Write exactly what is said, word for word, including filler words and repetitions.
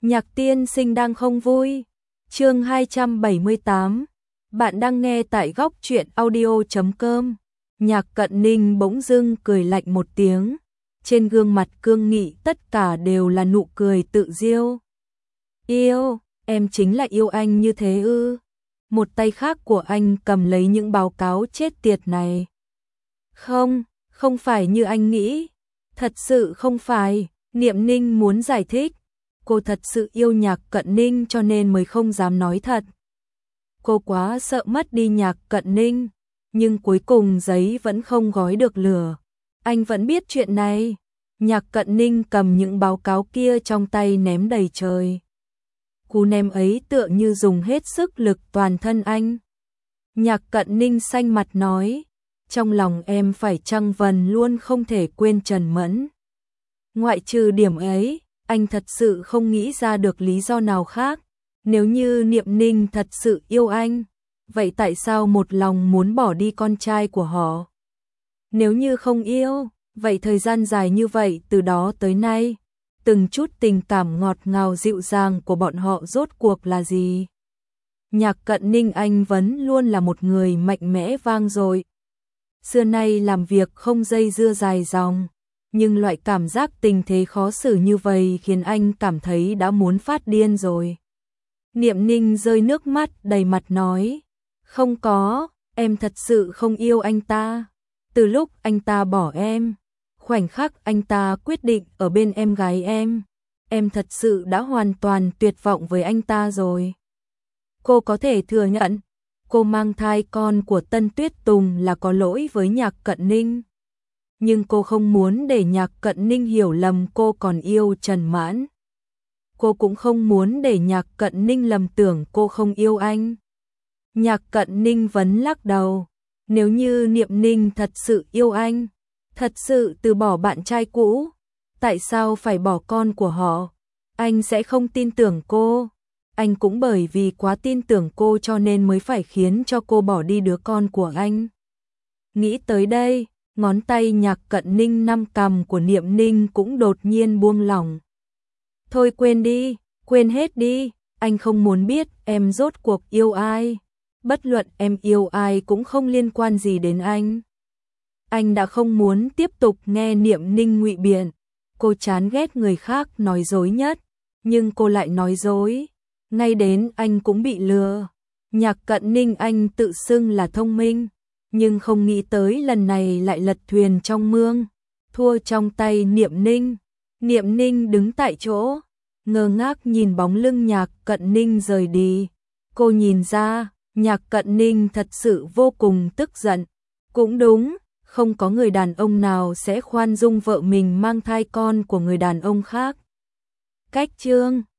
Nhạc tiên sinh đang không vui. Chương hai trăm bảy mươi tám. Bạn đang nghe tại góc truyện audio chấm com. Nhạc Cận Ninh bỗng dưng cười lạnh một tiếng, trên gương mặt cương nghị tất cả đều là nụ cười tự diêu. Yêu, em chính là yêu anh như thế ư? Một tay khác của anh cầm lấy những báo cáo chết tiệt này. Không, không phải như anh nghĩ. Thật sự không phải, Niệm Ninh muốn giải thích. Cô thật sự yêu Nhạc Cận Ninh cho nên mới không dám nói thật. Cô quá sợ mất đi Nhạc Cận Ninh, nhưng cuối cùng giấy vẫn không gói được lửa. Anh vẫn biết chuyện này. Nhạc Cận Ninh cầm những báo cáo kia trong tay ném đầy trời. Cú ném ấy tựa như dùng hết sức lực toàn thân anh. Nhạc Cận Ninh xanh mặt nói, trong lòng em phải Trăng Vân luôn không thể quên Trần Mẫn. Ngoại trừ điểm ấy, anh thật sự không nghĩ ra được lý do nào khác. Nếu như Niệm Ninh thật sự yêu anh, vậy tại sao một lòng muốn bỏ đi con trai của họ? Nếu như không yêu, vậy thời gian dài như vậy từ đó tới nay, từng chút tình cảm ngọt ngào dịu dàng của bọn họ rốt cuộc là gì? Nhạc Cận Ninh anh vẫn luôn là một người mạnh mẽ vang dội. Xưa nay làm việc không dây dưa dài dòng, nhưng loại cảm giác tình thế khó xử như vậy khiến anh cảm thấy đã muốn phát điên rồi. Niệm Ninh rơi nước mắt đầy mặt nói, không có, em thật sự không yêu anh ta. Từ lúc anh ta bỏ em, khoảnh khắc anh ta quyết định ở bên em gái em, em thật sự đã hoàn toàn tuyệt vọng với anh ta rồi. Cô có thể thừa nhận, cô mang thai con của Tân Tuyết Tùng là có lỗi với Nhạc Cận Ninh. Nhưng cô không muốn để Nhạc Cận Ninh hiểu lầm cô còn yêu Trần Mãn. Cô cũng không muốn để Nhạc Cận Ninh lầm tưởng cô không yêu anh. Nhạc Cận Ninh vẫn lắc đầu. Nếu như Niệm Ninh thật sự yêu anh, thật sự từ bỏ bạn trai cũ, tại sao phải bỏ con của họ? Anh sẽ không tin tưởng cô. Anh cũng bởi vì quá tin tưởng cô cho nên mới phải khiến cho cô bỏ đi đứa con của anh. Nghĩ tới đây, ngón tay Nhạc Cận Ninh nắm cằm của Niệm Ninh cũng đột nhiên buông lỏng. Thôi quên đi, quên hết đi, anh không muốn biết em rốt cuộc yêu ai. Bất luận em yêu ai cũng không liên quan gì đến anh. Anh đã không muốn tiếp tục nghe Niệm Ninh ngụy biện. Cô chán ghét người khác nói dối nhất, nhưng cô lại nói dối. Ngay đến anh cũng bị lừa. Nhạc Cận Ninh anh tự xưng là thông minh, nhưng không nghĩ tới lần này lại lật thuyền trong mương, thua trong tay Niệm Ninh. Niệm Ninh đứng tại chỗ, ngơ ngác nhìn bóng lưng Nhạc Cận Ninh rời đi. Cô nhìn ra, Nhạc Cận Ninh thật sự vô cùng tức giận. Cũng đúng, không có người đàn ông nào sẽ khoan dung vợ mình mang thai con của người đàn ông khác. Cách chương